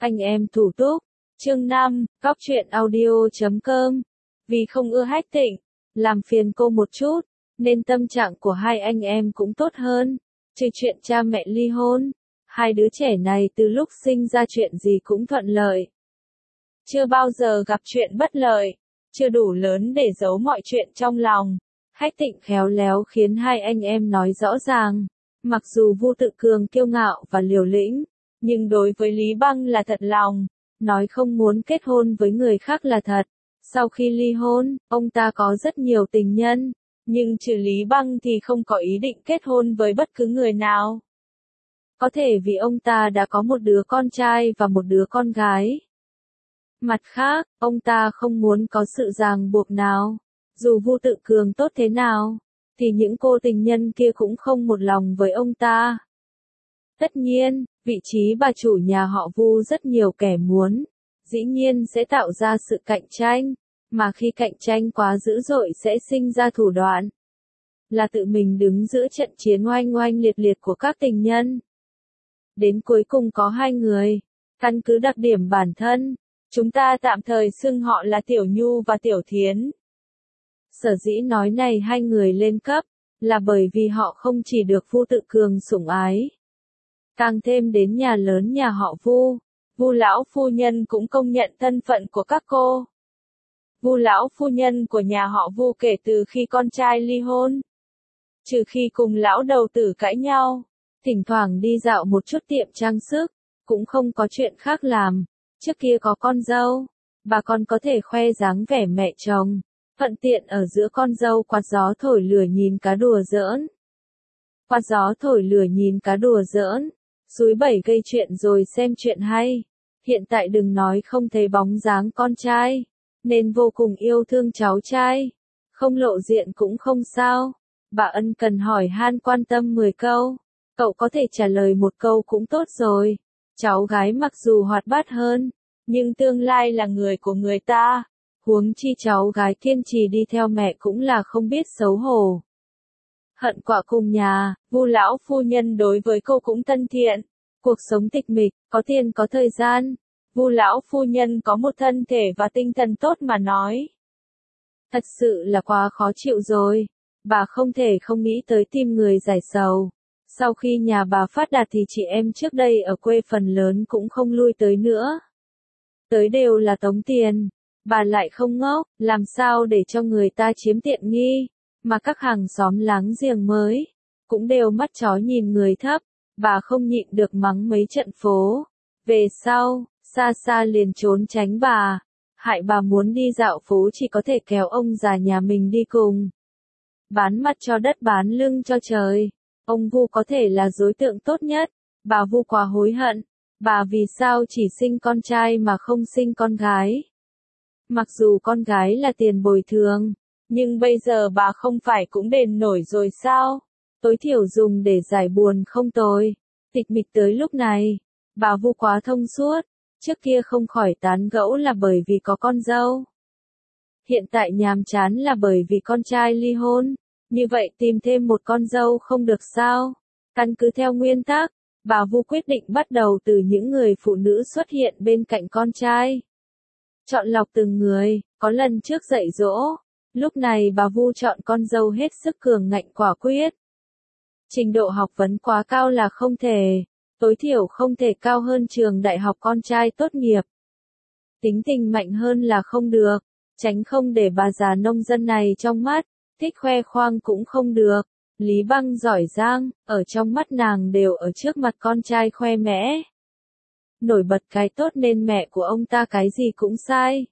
Anh em thủ túc. Chương 5, Góc truyện audio.com. Vì không ưa Hách Tịnh, làm phiền cô một chút, nên tâm trạng của hai anh em cũng tốt hơn. Trừ chuyện cha mẹ ly hôn, hai đứa trẻ này từ lúc sinh ra chuyện gì cũng thuận lợi. Chưa bao giờ gặp chuyện bất lợi, chưa đủ lớn để giấu mọi chuyện trong lòng. Hách Tịnh khéo léo khiến hai anh em nói rõ ràng. Mặc dù Vu Tự Cường kiêu ngạo và liều lĩnh, nhưng đối với Lý Băng là thật lòng, nói không muốn kết hôn với người khác là thật. Sau khi ly hôn, ông ta có rất nhiều tình nhân, nhưng trừ Lý Băng thì không có ý định kết hôn với bất cứ người nào. Có thể vì ông ta đã có một đứa con trai và một đứa con gái. Mặt khác, ông ta không muốn có sự ràng buộc nào. Dù Vu Tự Cường tốt thế nào, thì những cô tình nhân kia cũng không một lòng với ông ta. Tất nhiên, vị trí bà chủ nhà họ Vu rất nhiều kẻ muốn, dĩ nhiên sẽ tạo ra sự cạnh tranh, mà khi cạnh tranh quá dữ dội sẽ sinh ra thủ đoạn. Là tự mình đứng giữa trận chiến oanh oanh liệt liệt của các tình nhân. Đến cuối cùng có hai người, căn cứ đặc điểm bản thân, chúng ta tạm thời xưng họ là Tiểu Nhu và Tiểu Thiến. Sở dĩ nói này hai người lên cấp, là bởi vì họ không chỉ được Vu Tự Cường sủng ái. Càng thêm đến nhà lớn nhà họ Vu, Vu lão phu nhân cũng công nhận thân phận của các cô. Vu lão phu nhân của nhà họ Vu kể từ khi con trai ly hôn, trừ khi cùng lão đầu tử cãi nhau, thỉnh thoảng đi dạo một chút tiệm trang sức, cũng không có chuyện khác làm. Trước kia có con dâu, bà còn có thể khoe dáng vẻ mẹ chồng, thuận tiện ở giữa con dâu quạt gió thổi lửa nhìn cá đùa giỡn. Quạt gió thổi lửa nhìn cá đùa giỡn, suối bảy gây chuyện rồi xem chuyện hay. Hiện tại đừng nói không thấy bóng dáng con trai, nên vô cùng yêu thương cháu trai. Không lộ diện cũng không sao, bà ân cần hỏi han quan tâm 10 câu, cậu có thể trả lời một câu cũng tốt rồi. Cháu gái mặc dù hoạt bát hơn, nhưng tương lai là người của người ta, huống chi cháu gái kiên trì đi theo mẹ cũng là không biết xấu hổ. Hận quả cùng nhà, Vu lão phu nhân đối với cô cũng thân thiện. Cuộc sống tịch mịch, có tiền có thời gian, Vu lão phu nhân có một thân thể và tinh thần tốt mà nói. Thật sự là quá khó chịu rồi, bà không thể không nghĩ tới tìm người giải sầu. Sau khi nhà bà phát đạt thì chị em trước đây ở quê phần lớn cũng không lui tới nữa. Tới đều là tống tiền, bà lại không ngốc, làm sao để cho người ta chiếm tiện nghi, mà các hàng xóm láng giềng mới, cũng đều mắt chó nhìn người thấp, bà không nhịn được mắng mấy trận phố. Về sau, xa xa liền trốn tránh bà, hại bà muốn đi dạo phố chỉ có thể kéo ông già nhà mình đi cùng. Bán mặt cho đất bán lưng cho trời. Ông Vu có thể là đối tượng tốt nhất, bà Vu quá hối hận, bà vì sao chỉ sinh con trai mà không sinh con gái. Mặc dù con gái là tiền bồi thường, nhưng bây giờ bà không phải cũng đền nổi rồi sao, tối thiểu dùng để giải buồn không tồi. Tịch mịch tới lúc này, bà Vu quá thông suốt, trước kia không khỏi tán gẫu là bởi vì có con dâu. Hiện tại nhàm chán là bởi vì con trai ly hôn. Như vậy tìm thêm một con dâu không được sao? Căn cứ theo nguyên tắc, bà Vu quyết định bắt đầu từ những người phụ nữ xuất hiện bên cạnh con trai. Chọn lọc từng người, có lần trước dạy dỗ, lúc này bà Vu chọn con dâu hết sức cường ngạnh quả quyết. Trình độ học vấn quá cao là không thể, tối thiểu không thể cao hơn trường đại học con trai tốt nghiệp. Tính tình mạnh hơn là không được, tránh không để bà già nông dân này trong mắt. Thích khoe khoang cũng không được. Lý Băng giỏi giang, ở trong mắt nàng đều ở trước mặt con trai khoe mẽ. Nổi bật cái tốt nên mẹ của ông ta cái gì cũng sai.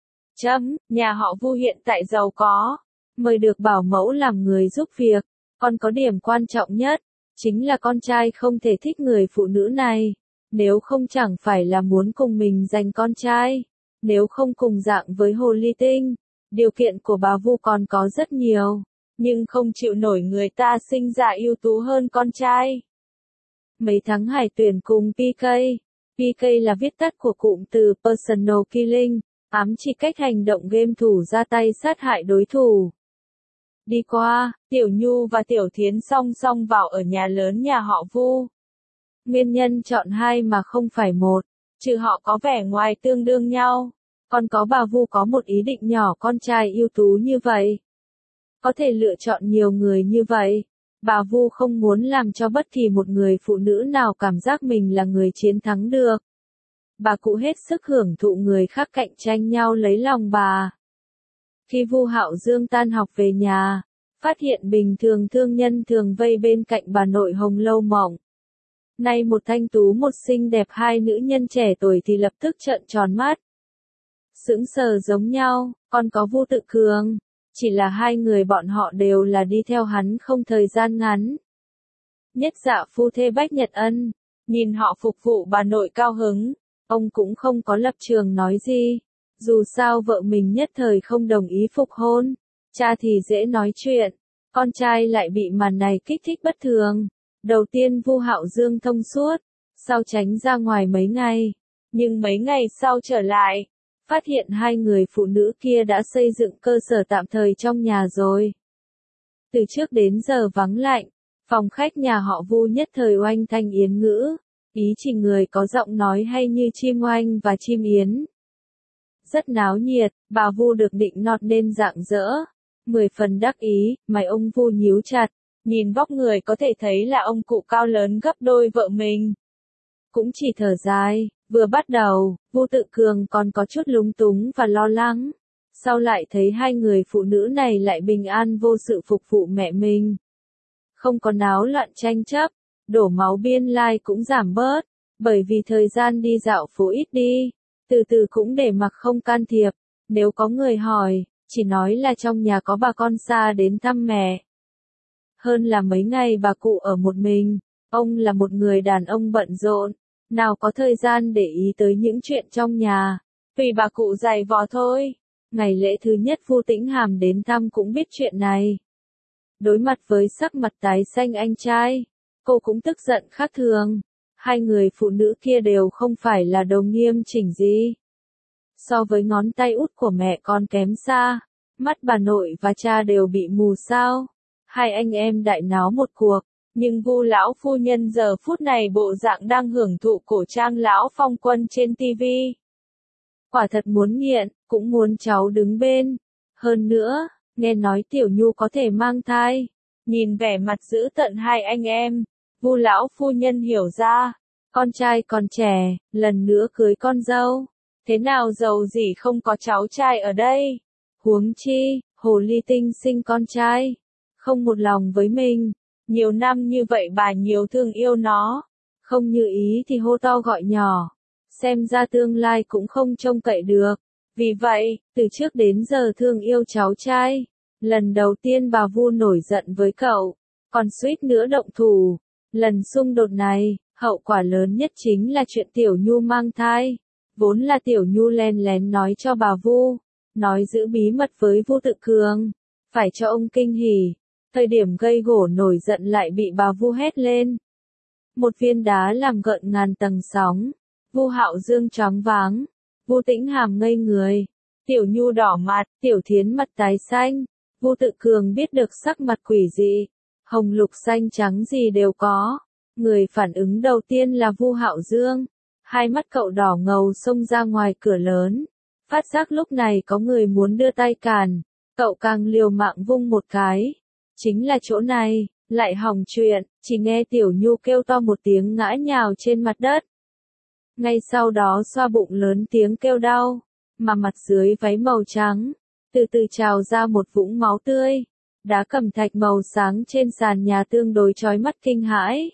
Nhà họ Vu hiện tại giàu có, mời được bảo mẫu làm người giúp việc, còn có điểm quan trọng nhất, chính là con trai không thể thích người phụ nữ này, nếu không chẳng phải là muốn cùng mình giành con trai, nếu không cùng dạng với hồ ly tinh. Điều kiện của bà Vu còn có rất nhiều, nhưng không chịu nổi người ta sinh ra ưu tú hơn con trai. Mấy tháng hải tuyển cùng PK. PK là viết tắt của cụm từ Personal Killing, ám chỉ cách hành động game thủ ra tay sát hại đối thủ. Đi qua, Tiểu Nhu và Tiểu Thiến song song vào ở nhà lớn nhà họ Vu. Nguyên nhân chọn hai mà không phải một, trừ họ có vẻ ngoài tương đương nhau, còn có bà Vu có một ý định nhỏ con trai ưu tú như vậy. Có thể lựa chọn nhiều người như vậy. Bà Vu không muốn làm cho bất kỳ một người phụ nữ nào cảm giác mình là người chiến thắng được. Bà cụ hết sức hưởng thụ người khác cạnh tranh nhau lấy lòng bà. Khi Vu Hạo Dương tan học về nhà, phát hiện bình thường thương nhân thường vây bên cạnh bà nội Hồng Lâu Mộng. Nay một thanh tú một xinh đẹp, hai nữ nhân trẻ tuổi thì lập tức trợn tròn mắt. Sững sờ giống nhau, còn có Vu Tự Cường. Chỉ là hai người bọn họ đều là đi theo hắn không thời gian ngắn. Nhất Dạ phu thê Bách Nhật Ân, nhìn họ phục vụ bà nội cao hứng, ông cũng không có lập trường nói gì. Dù sao vợ mình nhất thời không đồng ý phục hôn, cha thì dễ nói chuyện, con trai lại bị màn này kích thích bất thường. Đầu tiên Vu Hạo Dương thông suốt, sau tránh ra ngoài mấy ngày, nhưng mấy ngày sau trở lại, phát hiện hai người phụ nữ kia đã xây dựng cơ sở tạm thời trong nhà rồi. Từ trước đến giờ vắng lạnh, phòng khách nhà họ Vu nhất thời oanh thanh yến ngữ, ý chỉ người có giọng nói hay như chim oanh và chim yến. Rất náo nhiệt, bà Vu được định nọt nên rạng rỡ, 10 phần đắc ý, mày ông Vu nhíu chặt, nhìn vóc người có thể thấy là ông cụ cao lớn gấp đôi vợ mình. Cũng chỉ thở dài, vừa bắt đầu, Vu Tự Cường còn có chút lúng túng và lo lắng. Sau lại thấy hai người phụ nữ này lại bình an vô sự phục vụ mẹ mình. Không có náo loạn tranh chấp, đổ máu biên lai cũng giảm bớt, bởi vì thời gian đi dạo phố ít đi, từ từ cũng để mặc không can thiệp. Nếu có người hỏi, chỉ nói là trong nhà có bà con xa đến thăm mẹ. Hơn là mấy ngày bà cụ ở một mình, ông là một người đàn ông bận rộn, nào có thời gian để ý tới những chuyện trong nhà, vì bà cụ giày vò thôi. Ngày lễ thứ nhất Vu Tĩnh Hàm đến thăm cũng biết chuyện này. Đối mặt với sắc mặt tái xanh anh trai, cô cũng tức giận khác thường. Hai người phụ nữ kia đều không phải là đồng nghiêm chỉnh gì. So với ngón tay út của mẹ còn kém xa, mắt bà nội và cha đều bị mù sao. Hai anh em đại náo một cuộc, nhưng Vu lão phu nhân giờ phút này bộ dạng đang hưởng thụ cổ trang lão phong quân trên tivi. Quả thật muốn nghiện, cũng muốn cháu đứng bên. Hơn nữa, nghe nói Tiểu Nhu có thể mang thai. Nhìn vẻ mặt dữ tợn hai anh em, Vu lão phu nhân hiểu ra, con trai còn trẻ, lần nữa cưới con dâu. Thế nào giàu gì không có cháu trai ở đây? Huống chi, hồ ly tinh sinh con trai, không một lòng với mình. Nhiều năm như vậy bà nhiều thương yêu nó, không như ý thì hô to gọi nhỏ. Xem ra tương lai cũng không trông cậy được. Vì vậy, từ trước đến giờ thương yêu cháu trai. Lần đầu tiên bà Vu nổi giận với cậu, còn suýt nữa động thủ. Lần xung đột này, hậu quả lớn nhất chính là chuyện Tiểu Nhu mang thai. Vốn là Tiểu Nhu len lén nói cho bà Vu, nói giữ bí mật với Vu Tự Cường, phải cho ông kinh hỉ. Thời điểm gây gổ nổi giận lại bị bà Vu hét lên. Một viên đá làm gợn ngàn tầng sóng. Vu Hạo Dương choáng váng, Vu Tĩnh Hàm ngây người, Tiểu Nhu đỏ mặt, Tiểu Thiến mặt tái xanh. Vu Tự Cường biết được sắc mặt quỷ dị, hồng lục xanh trắng gì đều có. Người phản ứng đầu tiên là Vu Hạo Dương, hai mắt cậu đỏ ngầu xông ra ngoài cửa lớn. Phát giác lúc này có người muốn đưa tay cản, cậu càng liều mạng vung một cái. Chính là chỗ này, lại hỏng chuyện, chỉ nghe Tiểu Nhu kêu to một tiếng ngã nhào trên mặt đất. Ngay sau đó xoa bụng lớn tiếng kêu đau, mà mặt dưới váy màu trắng, từ từ trào ra một vũng máu tươi. Đá cẩm thạch màu sáng trên sàn nhà tương đối chói mắt kinh hãi.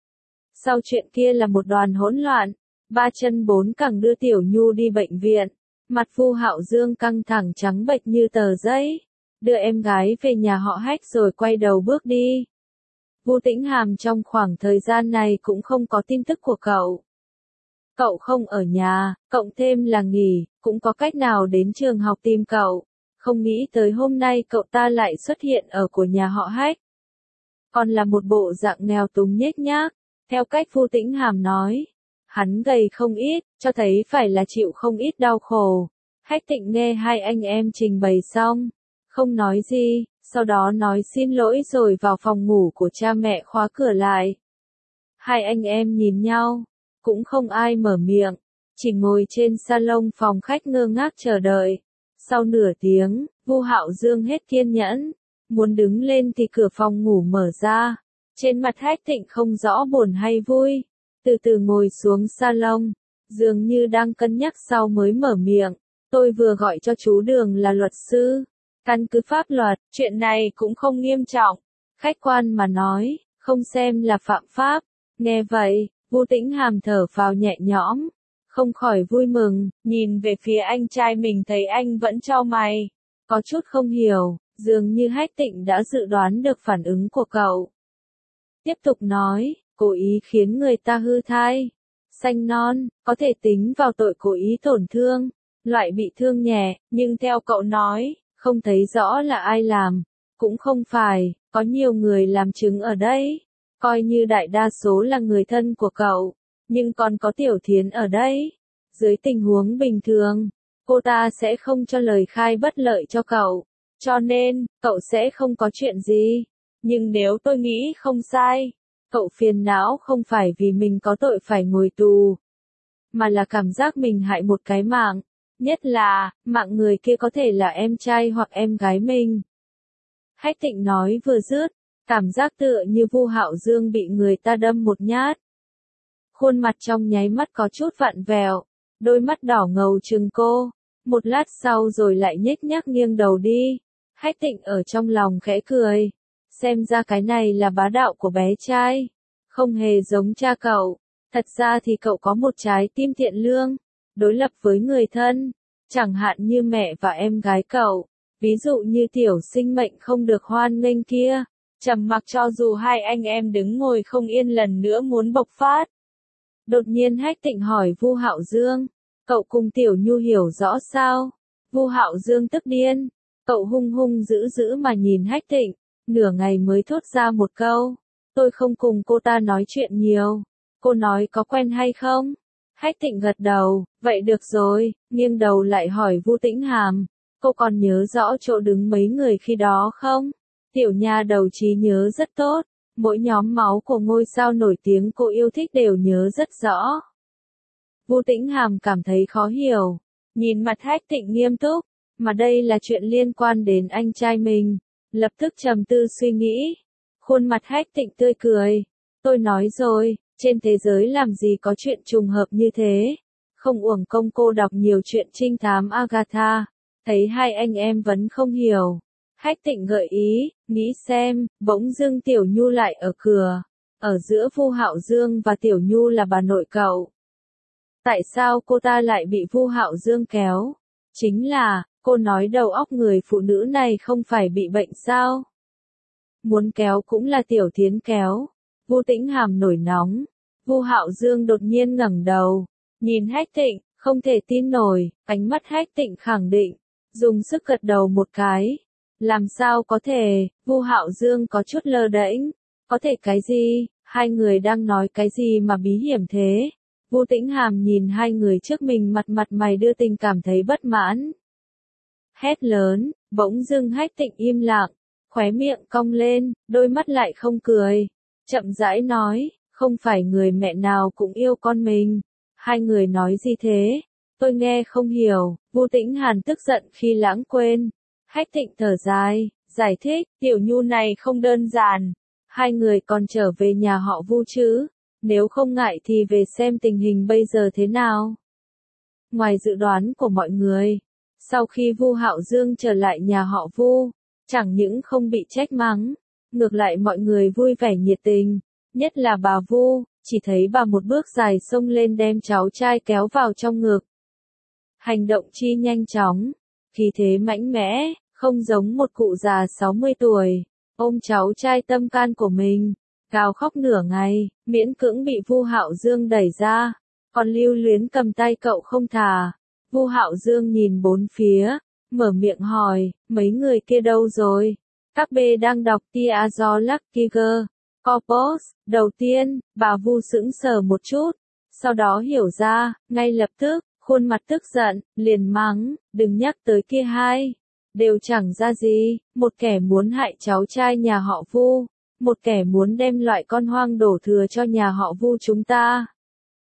Sau chuyện kia là một đoàn hỗn loạn, ba chân bốn cẳng đưa Tiểu Nhu đi bệnh viện. Mặt Vu Hạo Dương căng thẳng trắng bệch như tờ giấy, đưa em gái về nhà họ Hách rồi quay đầu bước đi. Vu Tĩnh Hàm trong khoảng thời gian này cũng không có tin tức của cậu. Cậu không ở nhà, cộng thêm là nghỉ, cũng có cách nào đến trường học tìm cậu. Không nghĩ tới hôm nay cậu ta lại xuất hiện ở của nhà họ Hách. Còn là một bộ dạng nghèo túng nhếch nhác, theo cách Vu Tĩnh Hàm nói. Hắn gầy không ít, cho thấy phải là chịu không ít đau khổ. Hách Tịnh nghe hai anh em trình bày xong, không nói gì, sau đó nói xin lỗi rồi vào phòng ngủ của cha mẹ khóa cửa lại. Hai anh em nhìn nhau, cũng không ai mở miệng, chỉ ngồi trên salon phòng khách ngơ ngác chờ đợi. Sau nửa tiếng, Vu Hạo Dương hết kiên nhẫn, muốn đứng lên thì cửa phòng ngủ mở ra. Trên mặt Hách Thịnh không rõ buồn hay vui, từ từ ngồi xuống salon, dường như đang cân nhắc sau mới mở miệng. Tôi vừa gọi cho chú Đường là luật sư. Căn cứ pháp luật, chuyện này cũng không nghiêm trọng. Khách quan mà nói, không xem là phạm pháp. Nghe vậy, Vu Tĩnh Hàm thở phào nhẹ nhõm, không khỏi vui mừng, nhìn về phía anh trai mình thấy anh vẫn chau mày, có chút không hiểu, dường như Hách Tịnh đã dự đoán được phản ứng của cậu. Tiếp tục nói, cố ý khiến người ta hư thai, sanh non, có thể tính vào tội cố ý tổn thương, loại bị thương nhẹ, nhưng theo cậu nói, không thấy rõ là ai làm, cũng không phải, có nhiều người làm chứng ở đây, coi như đại đa số là người thân của cậu, nhưng còn có Tiểu Thiến ở đây. Dưới tình huống bình thường, cô ta sẽ không cho lời khai bất lợi cho cậu, cho nên, cậu sẽ không có chuyện gì. Nhưng nếu tôi nghĩ không sai, cậu phiền não không phải vì mình có tội phải ngồi tù, mà là cảm giác mình hại một cái mạng, nhất là, mạng người kia có thể là em trai hoặc em gái mình. Hách Thịnh nói vừa dứt, cảm giác tựa như Vu Hạo Dương bị người ta đâm một nhát. Khuôn mặt trong nháy mắt có chút vặn vẹo, đôi mắt đỏ ngầu trừng cô, một lát sau rồi lại nhếch nhác nghiêng đầu đi. Hách Thịnh ở trong lòng khẽ cười, xem ra cái này là bá đạo của bé trai, không hề giống cha cậu, thật ra thì cậu có một trái tim thiện lương, đối lập với người thân, chẳng hạn như mẹ và em gái cậu, ví dụ như tiểu sinh mệnh không được hoan nghênh kia, trầm mặc cho dù hai anh em đứng ngồi không yên lần nữa muốn bộc phát. Đột nhiên Hách Tịnh hỏi Vu Hạo Dương, cậu cùng Tiểu Nhu hiểu rõ sao? Vu Hạo Dương tức điên, cậu hung hung dữ dữ mà nhìn Hách Tịnh, nửa ngày mới thốt ra một câu, tôi không cùng cô ta nói chuyện nhiều, cô nói có quen hay không? Hách Thịnh gật đầu, vậy được rồi, nghiêng đầu lại hỏi Vu Tĩnh Hàm, cô còn nhớ rõ chỗ đứng mấy người khi đó không? Tiểu nha đầu trí nhớ rất tốt, mỗi nhóm máu của ngôi sao nổi tiếng cô yêu thích đều nhớ rất rõ. Vu Tĩnh Hàm cảm thấy khó hiểu, nhìn mặt Hách Thịnh nghiêm túc, mà đây là chuyện liên quan đến anh trai mình, lập tức trầm tư suy nghĩ. Khuôn mặt Hách Thịnh tươi cười, tôi nói rồi, trên thế giới làm gì có chuyện trùng hợp như thế, không uổng công cô đọc nhiều chuyện trinh thám Agatha, thấy hai anh em vẫn không hiểu. Hách Tịnh gợi ý, nghĩ xem, bỗng dưng Tiểu Nhu lại ở cửa, ở giữa Vu Hạo Dương và Tiểu Nhu là bà nội cậu. Tại sao cô ta lại bị Vu Hạo Dương kéo? Chính là, cô nói đầu óc người phụ nữ này không phải bị bệnh sao? Muốn kéo cũng là Tiểu Thiến kéo. Vu Tĩnh Hàm nổi nóng. Vu Hạo Dương đột nhiên ngẩng đầu, nhìn Hách Tịnh, không thể tin nổi, ánh mắt Hách Tịnh khẳng định, dùng sức gật đầu một cái. Làm sao có thể, Vu Hạo Dương có chút lơ đễnh, có thể cái gì, hai người đang nói cái gì mà bí hiểm thế? Vu Tĩnh Hàm nhìn hai người trước mình mặt mày đưa tình cảm thấy bất mãn. Hét lớn, bỗng dưng Hách Tịnh im lặng, khóe miệng cong lên, đôi mắt lại không cười, chậm rãi nói, không phải người mẹ nào cũng yêu con mình. Hai người nói gì thế? Tôi nghe không hiểu. Vu Tĩnh Hàn tức giận khi lãng quên. Hách Thịnh thở dài, giải thích, Tiểu Nhu này không đơn giản. Hai người còn trở về nhà họ Vu chứ? Nếu không ngại thì về xem tình hình bây giờ thế nào. Ngoài dự đoán của mọi người, sau khi Vu Hạo Dương trở lại nhà họ Vu, chẳng những không bị trách mắng, ngược lại mọi người vui vẻ nhiệt tình, nhất là bà Vu, chỉ thấy bà một bước dài xông lên đem cháu trai kéo vào trong ngực. Hành động chi nhanh chóng, khí thế mạnh mẽ, không giống một cụ già 60 tuổi, ôm cháu trai tâm can của mình, gào khóc nửa ngày, miễn cưỡng bị Vu Hạo Dương đẩy ra, còn lưu luyến cầm tay cậu không thả. Vu Hạo Dương nhìn bốn phía, mở miệng hỏi, mấy người kia đâu rồi? Các bê đang đọc Tia do Luckiger, Corpus. Đầu tiên, bà Vu sững sờ một chút, sau đó hiểu ra, ngay lập tức, khuôn mặt tức giận, liền mắng, đừng nhắc tới kia hai, đều chẳng ra gì, một kẻ muốn hại cháu trai nhà họ Vu, một kẻ muốn đem loại con hoang đổ thừa cho nhà họ Vu chúng ta.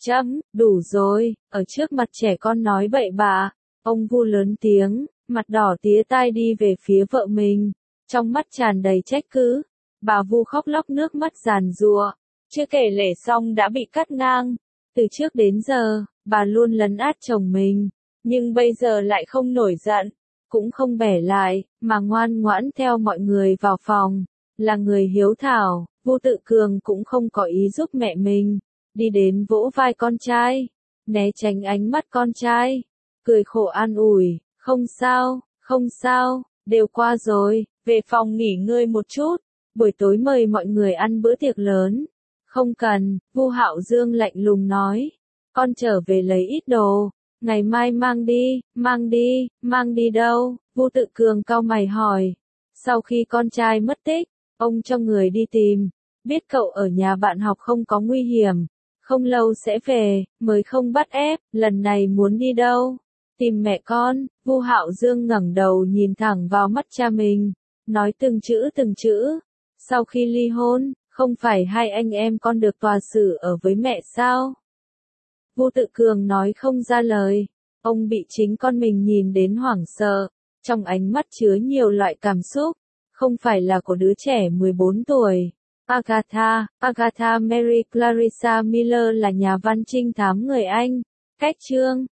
Đủ rồi, ở trước mặt trẻ con nói bậy bạ. Ông Vu lớn tiếng, mặt đỏ tía tai đi về phía vợ mình, trong mắt tràn đầy trách cứ. Bà Vu khóc lóc nước mắt giàn giụa, chưa kể lể xong đã bị cắt ngang. Từ trước đến giờ, bà luôn lấn át chồng mình, nhưng bây giờ lại không nổi giận, cũng không bẻ lại, mà ngoan ngoãn theo mọi người vào phòng. Là người hiếu thảo, Vu Tự Cường cũng không có ý giúp mẹ mình, đi đến vỗ vai con trai, né tránh ánh mắt con trai, cười khổ an ủi, không sao, đều qua rồi, về phòng nghỉ ngơi một chút, buổi tối mời mọi người ăn bữa tiệc lớn. Không cần, Vu Hạo Dương lạnh lùng nói, con trở về lấy ít đồ, ngày mai mang đi đâu? Vu Tự Cường cau mày hỏi. Sau khi con trai mất tích, ông cho người đi tìm, biết cậu ở nhà bạn học không có nguy hiểm, không lâu sẽ về, mới không bắt ép, lần này muốn đi đâu? Tìm mẹ con. Vu Hạo Dương ngẩng đầu nhìn thẳng vào mắt cha mình, nói từng chữ. Sau khi ly hôn, không phải hai anh em con được tòa xử ở với mẹ sao? Vu Tự Cường nói không ra lời, ông bị chính con mình nhìn đến hoảng sợ, trong ánh mắt chứa nhiều loại cảm xúc, không phải là của đứa trẻ 14 tuổi. Agatha Mary Clarissa Miller là nhà văn trinh thám người Anh, cách chương